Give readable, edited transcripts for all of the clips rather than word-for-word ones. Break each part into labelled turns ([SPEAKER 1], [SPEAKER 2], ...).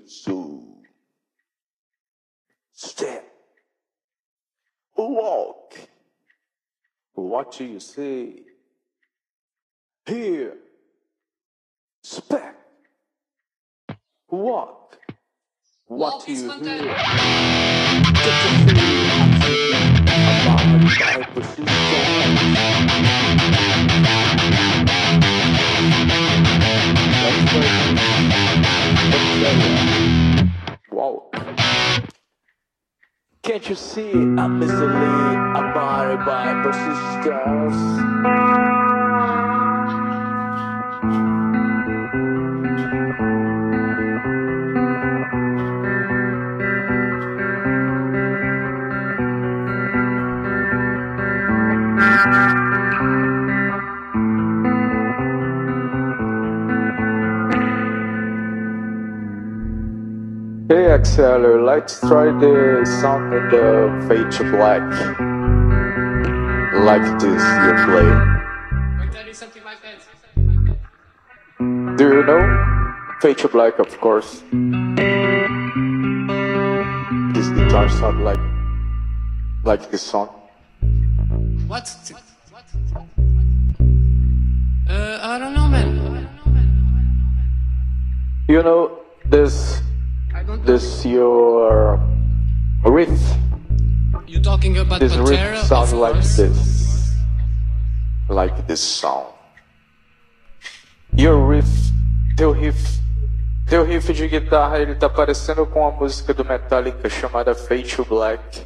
[SPEAKER 1] So step, walk. What do you say? Here, spec, walk. What do you hear? Walk. Can't you see I'm easily abided by persistence? Hey Axeler, let's try the sound in the Fade to Black. Like this you play.
[SPEAKER 2] Something like that.
[SPEAKER 1] Do you know? Fade to Black, of course. This guitar sound like this song.
[SPEAKER 2] What? I don't know, man.
[SPEAKER 1] You know, this your riff.
[SPEAKER 2] You talking about
[SPEAKER 1] This
[SPEAKER 2] Pantera?
[SPEAKER 1] riff sounds
[SPEAKER 2] Of
[SPEAKER 1] like
[SPEAKER 2] course.
[SPEAKER 1] this. Like this sound. Your riff, teu riff de guitarra, ele tá parecendo com a música do Metallica chamada Fade to Black.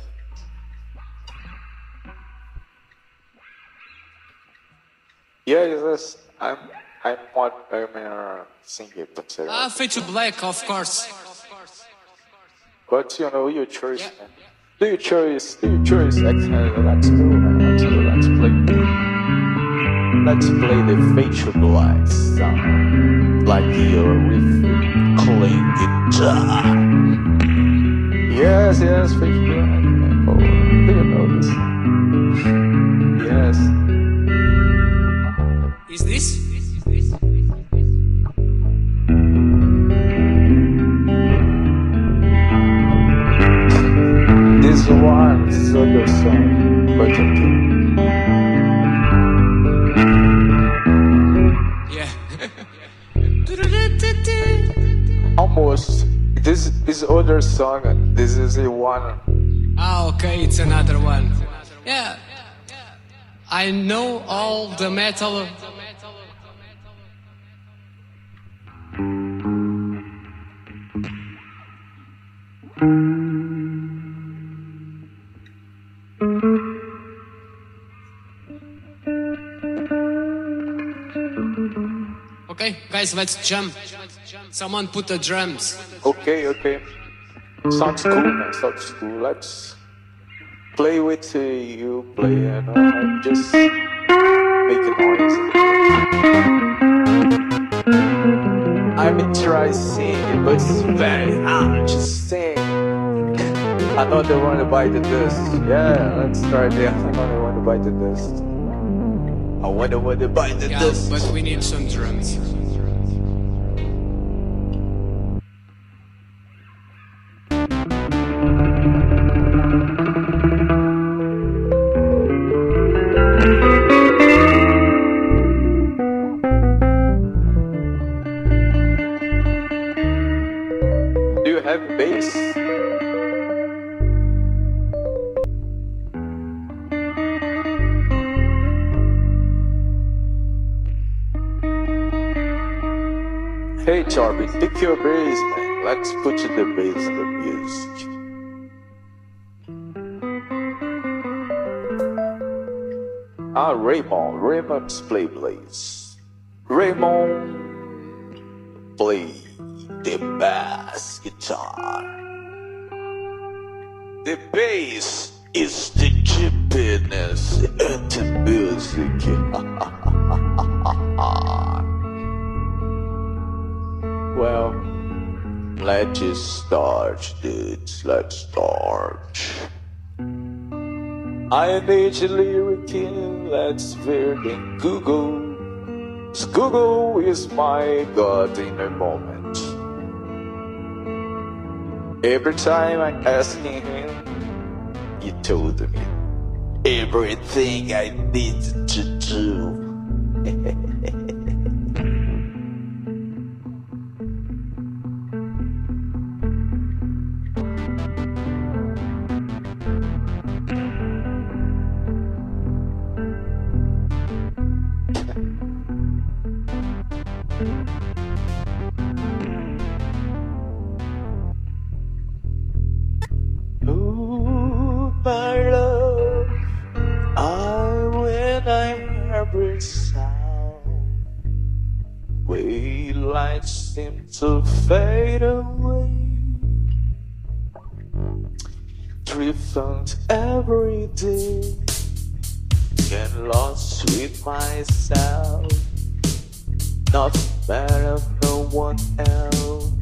[SPEAKER 1] Yes, I'm a singer, Pantera.
[SPEAKER 2] Ah, Fade to Black, of course.
[SPEAKER 1] But you know, your choice, man. Do your choice. Let's go, man. Let's play the Fade to Black sound. Like your riff clean guitar. Yes, Fade to Black. Oh, do you know this? Yes.
[SPEAKER 2] Is this?
[SPEAKER 1] This one is other song, but okay.
[SPEAKER 2] Yeah.
[SPEAKER 1] Almost. This is other song. This is the one.
[SPEAKER 2] Ah, okay, it's another one. Yeah. I know all the metal. Okay, guys, let's jump. Someone put the drums.
[SPEAKER 1] Okay. Sounds cool, man. Sounds cool. Let's play with you play and I'm just making noise. I'm trying singing, but it's very hard to sing. Another one to bite the dust. Yeah, let's try the another one to bite the dust. I wonder what to bite the
[SPEAKER 2] Yeah,
[SPEAKER 1] dust.
[SPEAKER 2] but we need some drums.
[SPEAKER 1] Do you have bass? Hey Charlie, pick your bass, man. Let's put the bass in the music. Raymond's play bass. Raymond play the bass guitar. The bass is the chippiness in the music. Well, let's just start, dudes. Let's start. I need a lyric in, let's ver in Google. Google is my god in a moment. Every time I asking him, he told me everything I need to do. Oh, my love, when I hear every sound, way lights seem to fade away. Driven every day, get lost with myself, not better of no one else.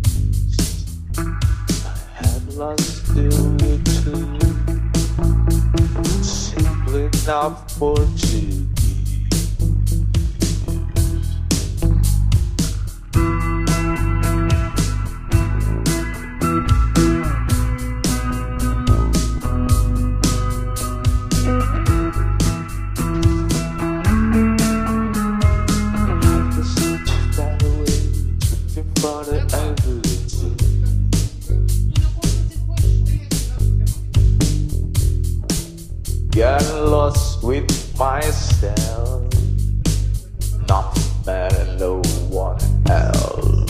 [SPEAKER 1] I had lost you too, simply not for you. Get lost with myself, not better no one else.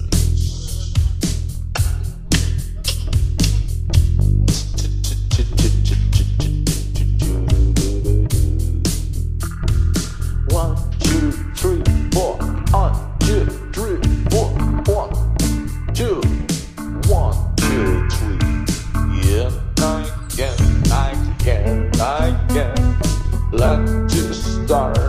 [SPEAKER 1] 1, 2, 3, 4. 1, 2, 3, 4. 1, 2, 1, 2, 3. Yeah, I can. Let's just start.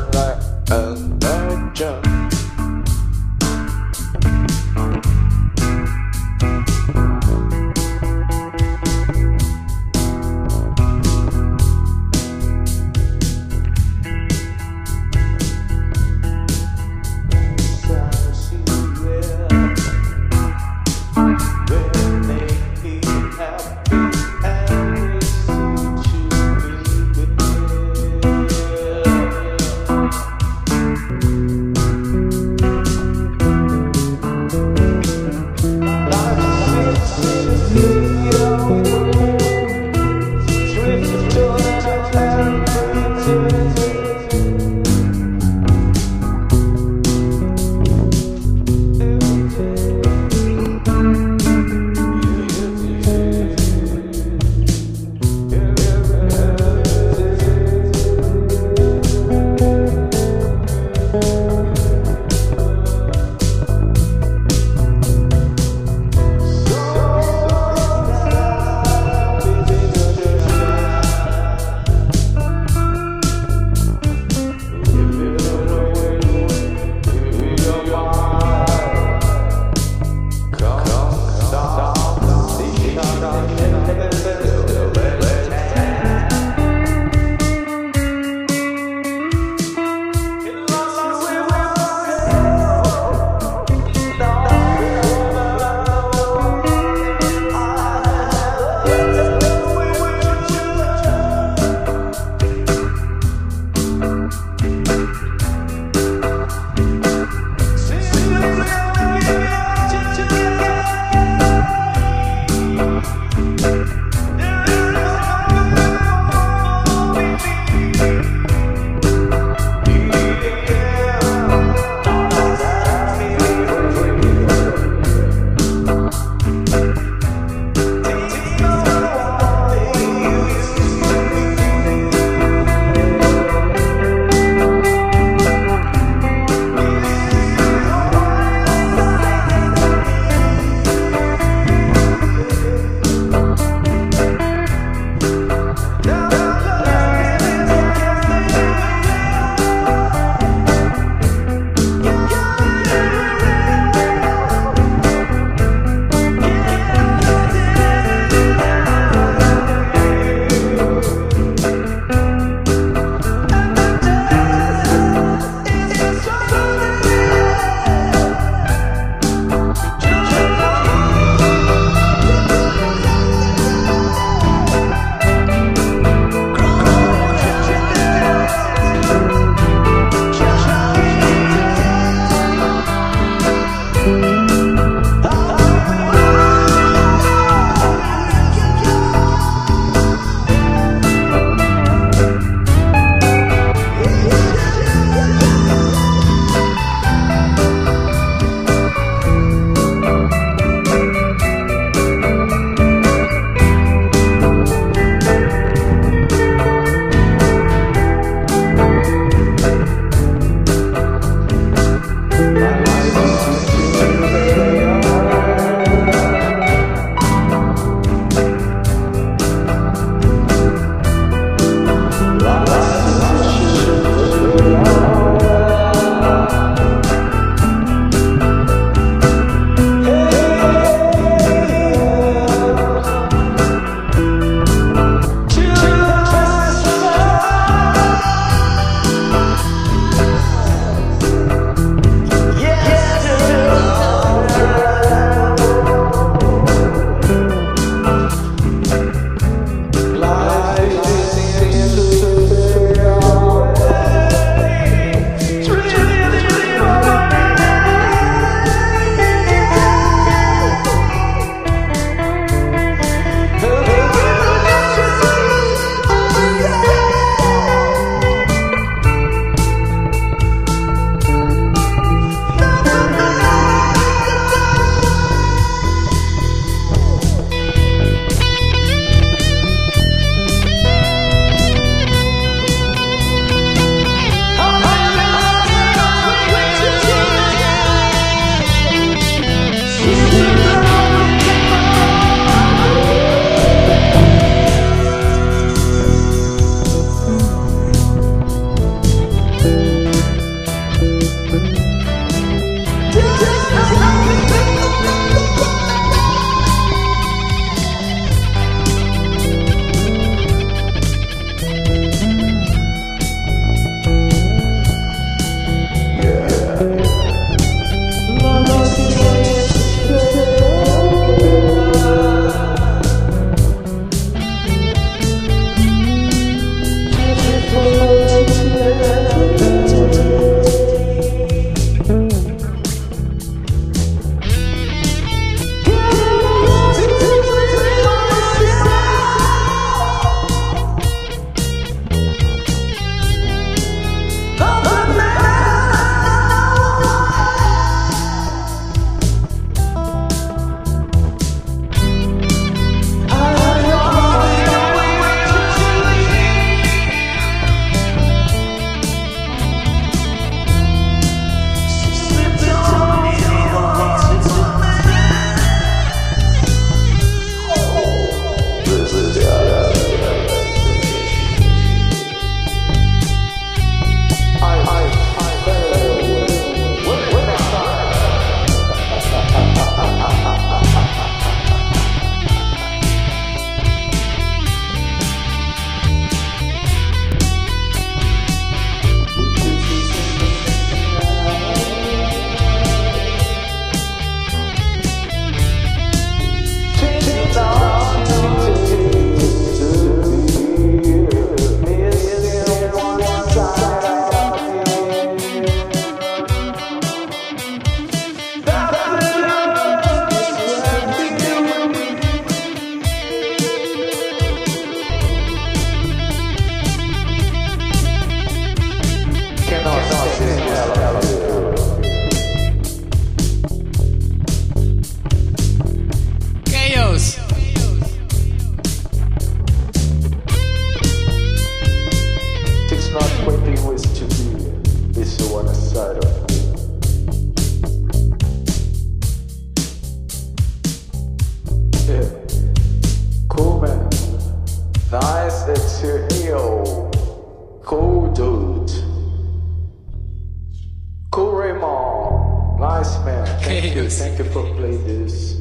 [SPEAKER 1] Thank you for playing this.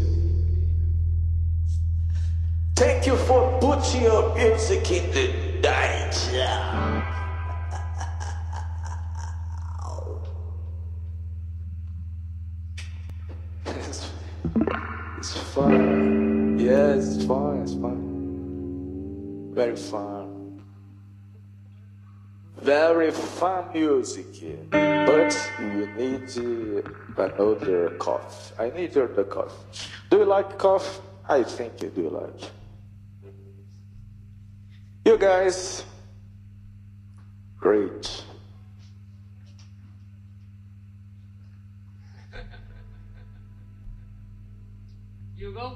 [SPEAKER 1] Thank you for putting your music in the night. It's fun. Yes, it's fun. It's fun. Very fun. Very fun music. But you need another cough. I need the cough. Do you like cough? I think you do like. You guys, great.
[SPEAKER 2] You go.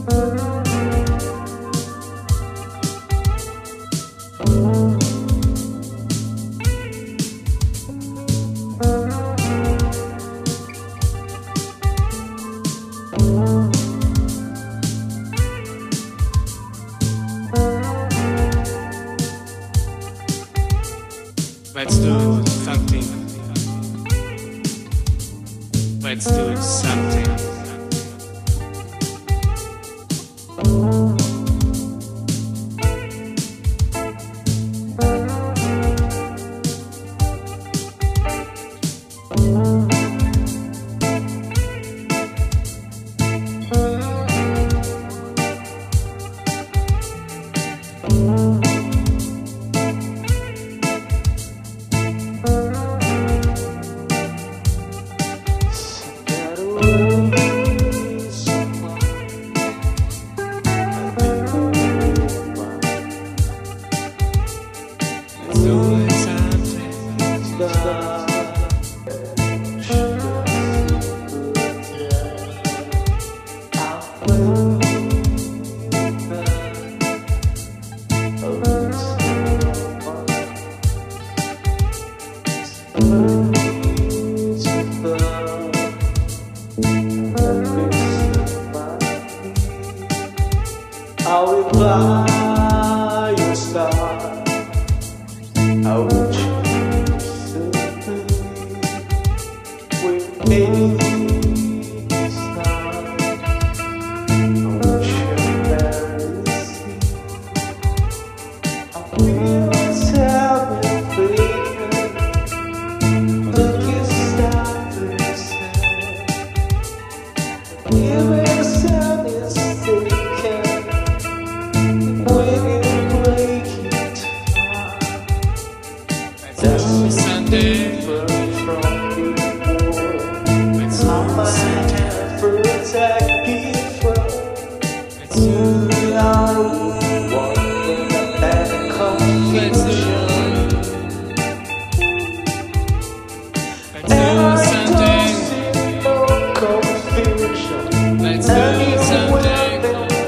[SPEAKER 2] Let's do something. Let's do something.
[SPEAKER 1] I will buy your star. I will choose to believe with me this time. I will share see. I feel myself in fading. Look inside the sun. Even the sun is taken.
[SPEAKER 2] Sunday.
[SPEAKER 1] Protect me from and confusion. And I don't see no confusion.
[SPEAKER 2] Let's do something.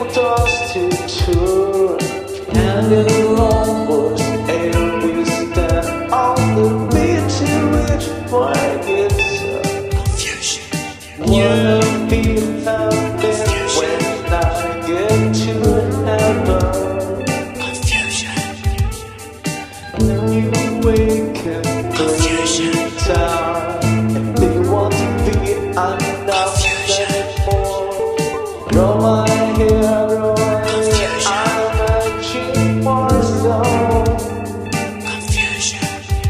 [SPEAKER 1] And in long was every step on the beach in which find itself.
[SPEAKER 2] Confusion.
[SPEAKER 1] Wanna be happy when I get to heaven.
[SPEAKER 2] Confusion.
[SPEAKER 1] Then you wake and
[SPEAKER 2] Confusion.
[SPEAKER 1] down. If they want to be enough anymore, grow my hair, grow my hair. I'm a cheap zone.
[SPEAKER 2] Confusion.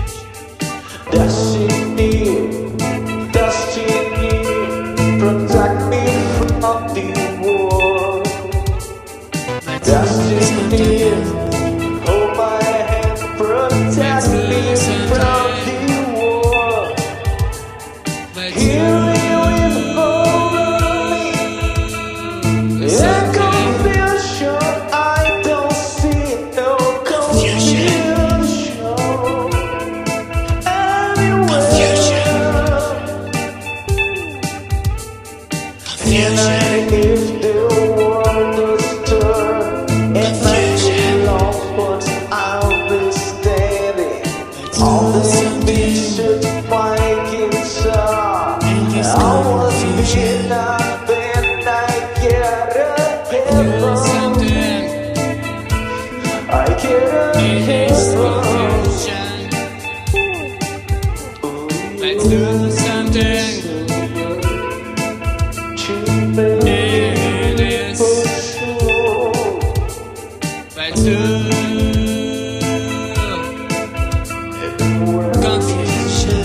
[SPEAKER 1] Destiny, destiny, protect me from the war. Destiny, hold my hand, protect me from the war. Heal me with over me. In confusion, I don't see no confusion. And if the world is turned and I lost, but I'll be standing on the beach at my guitar. I was being up and I get a heaven. I get a heaven.
[SPEAKER 2] Let's do something. It is. Let's do confusion.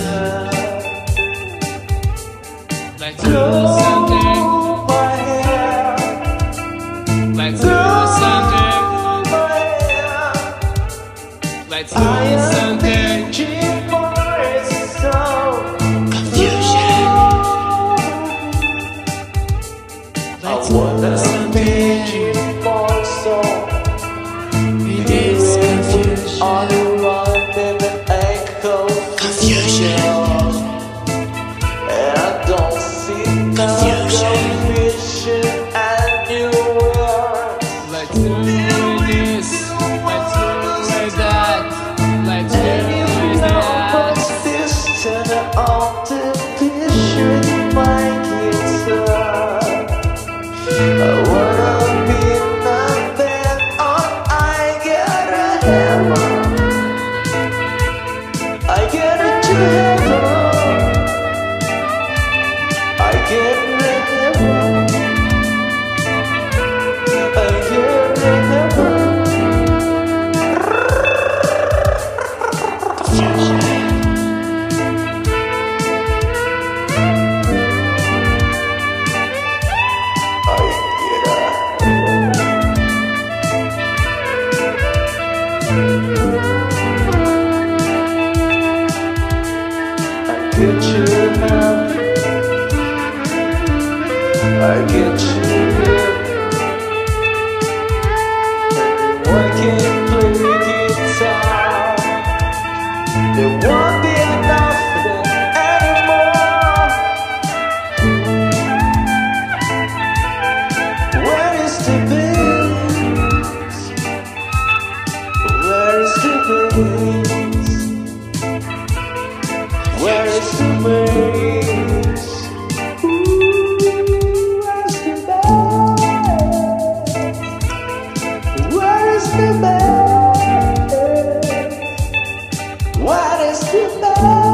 [SPEAKER 2] Let's do something. Let's do something. Let's do something. Confusion. Let's do something. It is confusion. Confusion.
[SPEAKER 1] And I don't see no
[SPEAKER 2] Confusion.
[SPEAKER 1] confusion anywhere. the bass? Where is the bass? Where is the bass? Where's the bass? Where is the bass? What is the bass?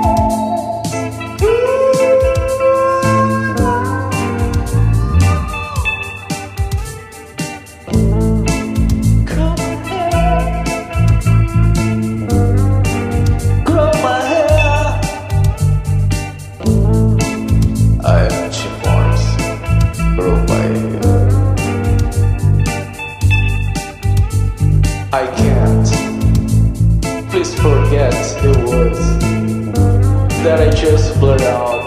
[SPEAKER 1] I can't. Please forget the words that I just blurred out.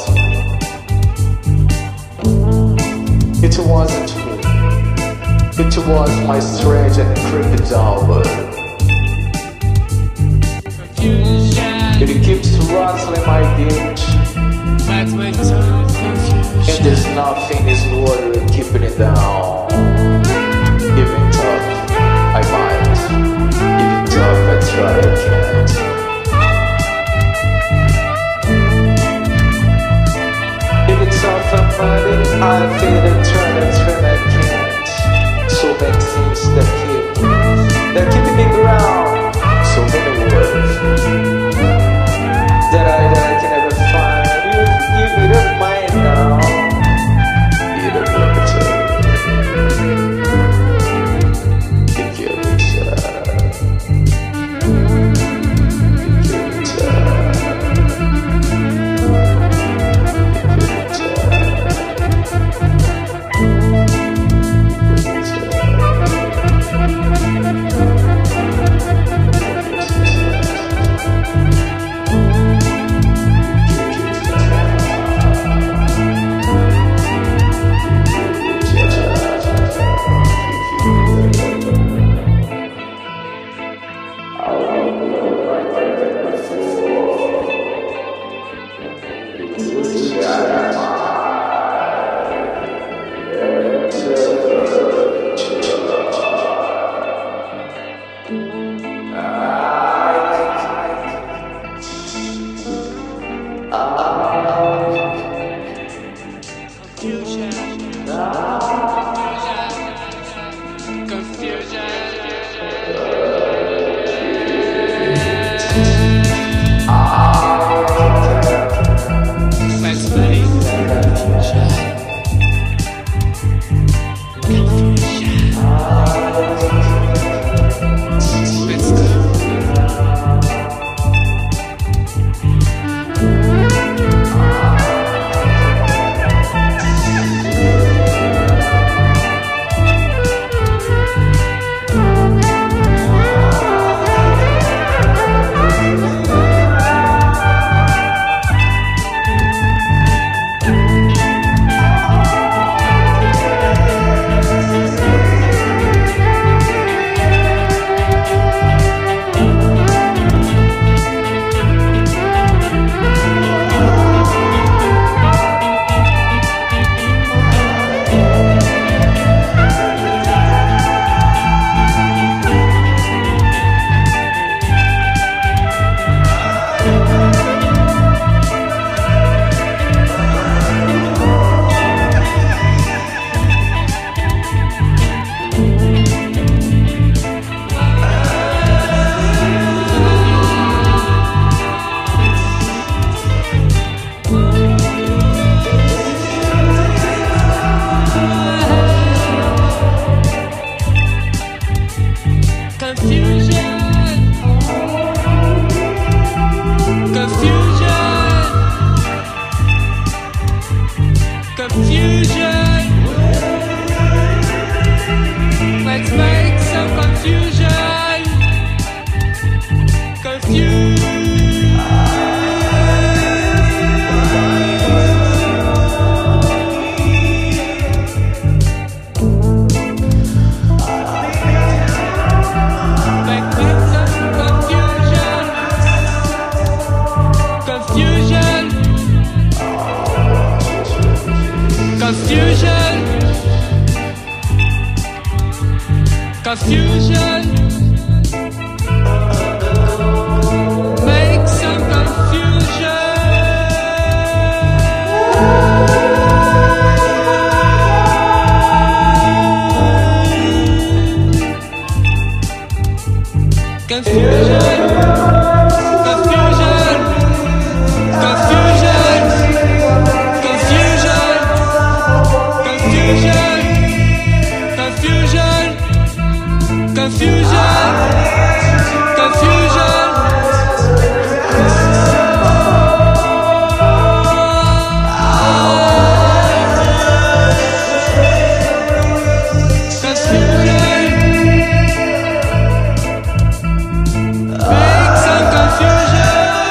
[SPEAKER 1] It wasn't me. It was my strange and creepy downward. It keeps rattling my gauge, and there's nothing is worth keeping it down. Even tough, I might. Even tough, I try, I can't. Even tough, I'm running, I feel it turn and turn, I can't. So many things that keep me ground. So many words that I can never find. You need a mind now. You don't look at it.
[SPEAKER 2] Confusion. Make some confusion. Confusion. Confusion. Confusion. Confusion. Confusion. Confusion. Confusion. Confusion. Make some confusion.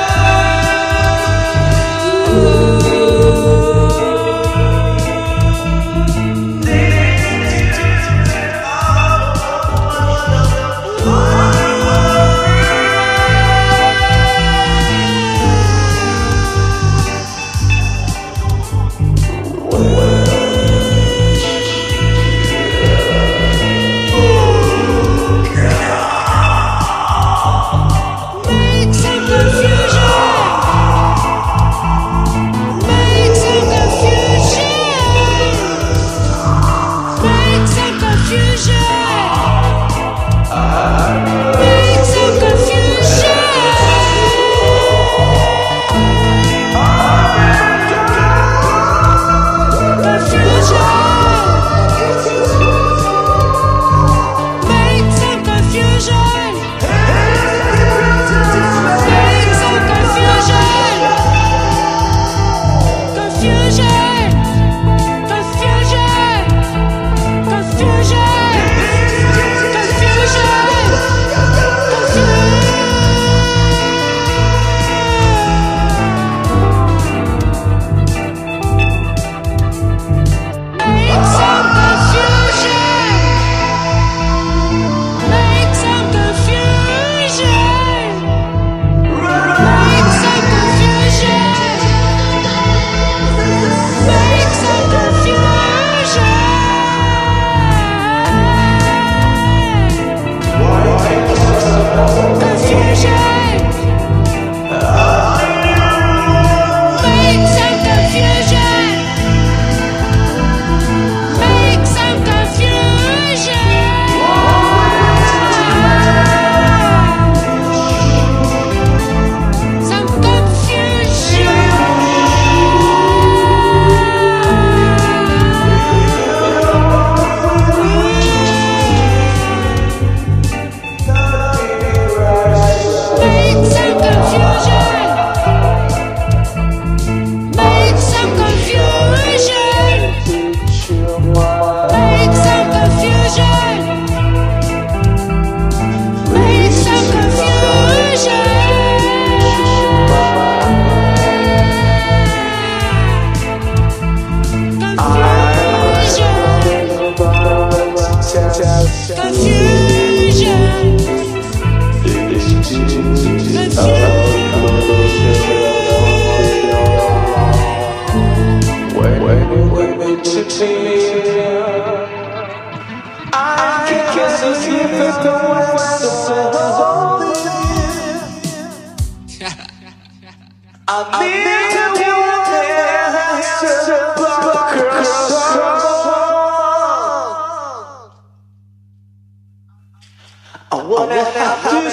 [SPEAKER 1] I wanna have to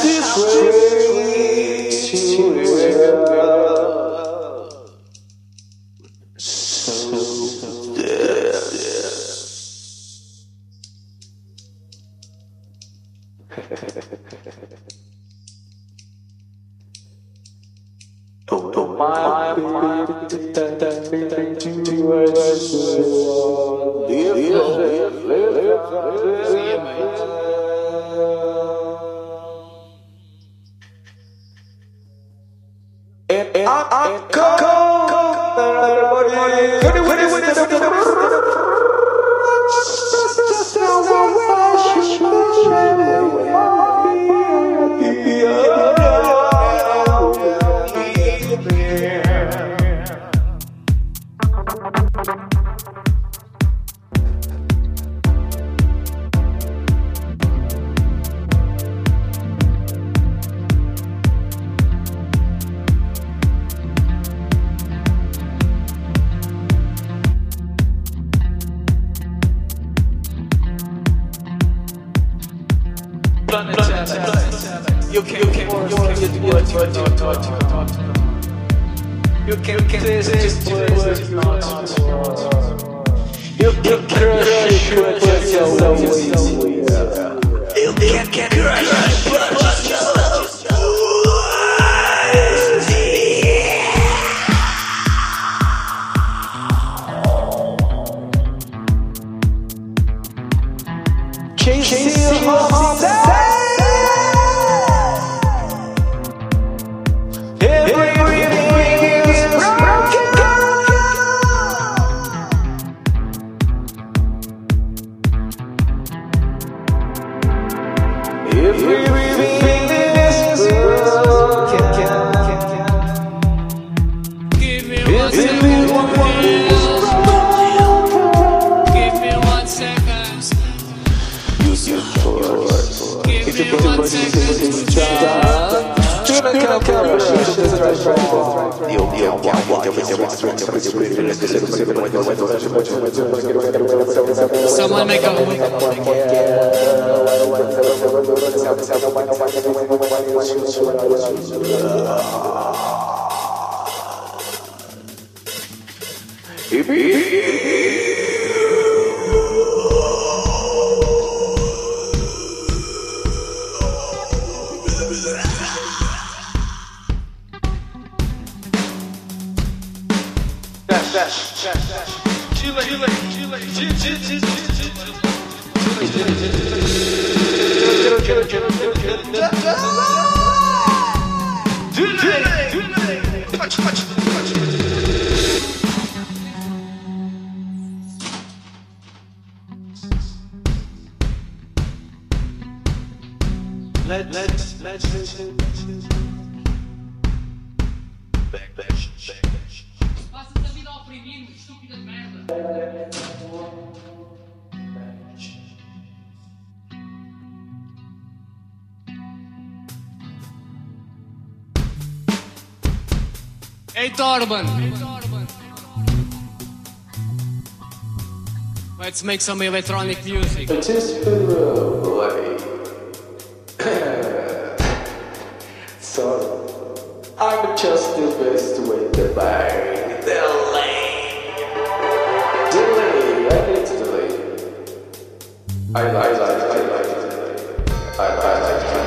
[SPEAKER 1] straight to it. So oh my baby, I'm You can force me to do what you taught. You can taste what you not. You can crush what you're so easy. You can crush what you're so easy. Chasing your heart.
[SPEAKER 2] Someone make a Passa-te a vida a oprimir-me, estúpida merda. Hey Torben, let's make some electronic music.
[SPEAKER 1] So, I'm just the best with the bar. Delay, I need to delay. I like delay. I like delay.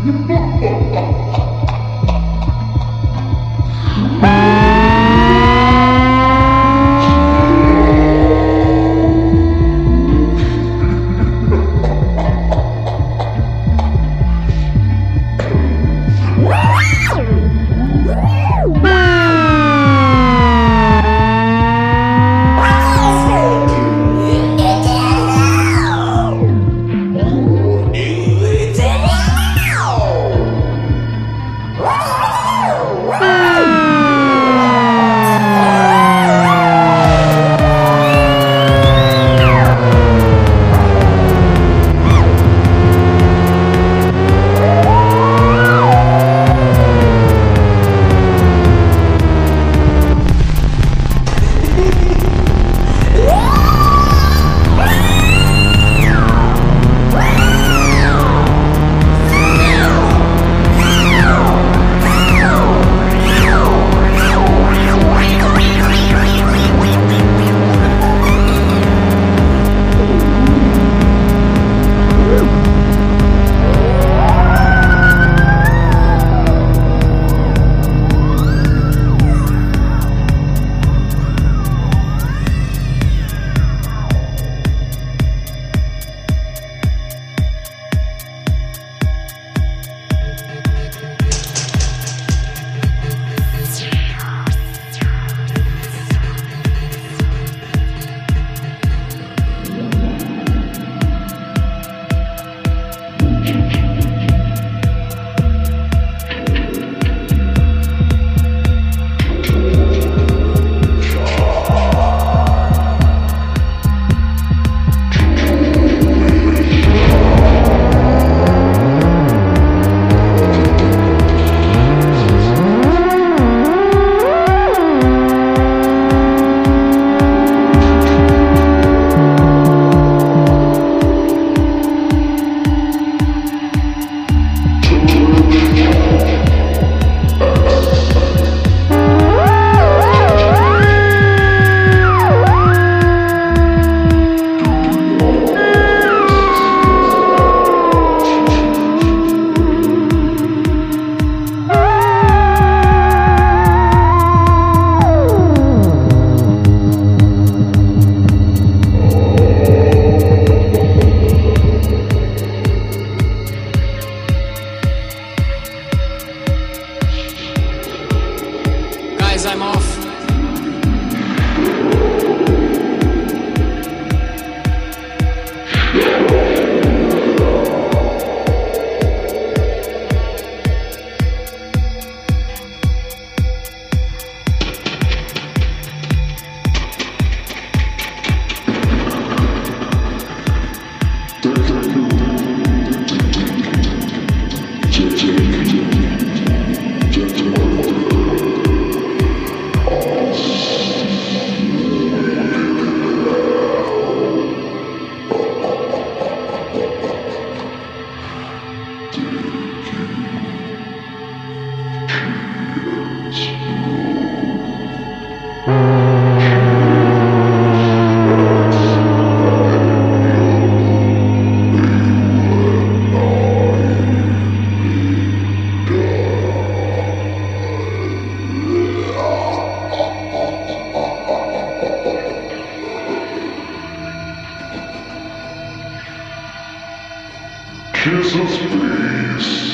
[SPEAKER 3] Kisses, please.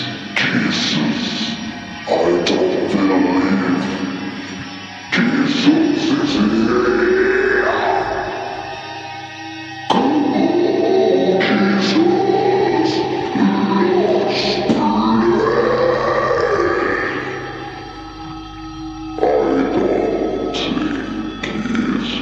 [SPEAKER 3] Kisses. I don't believe. Kisses is here. Come on, kisses. Let's play. I don't think he's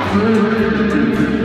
[SPEAKER 3] baby.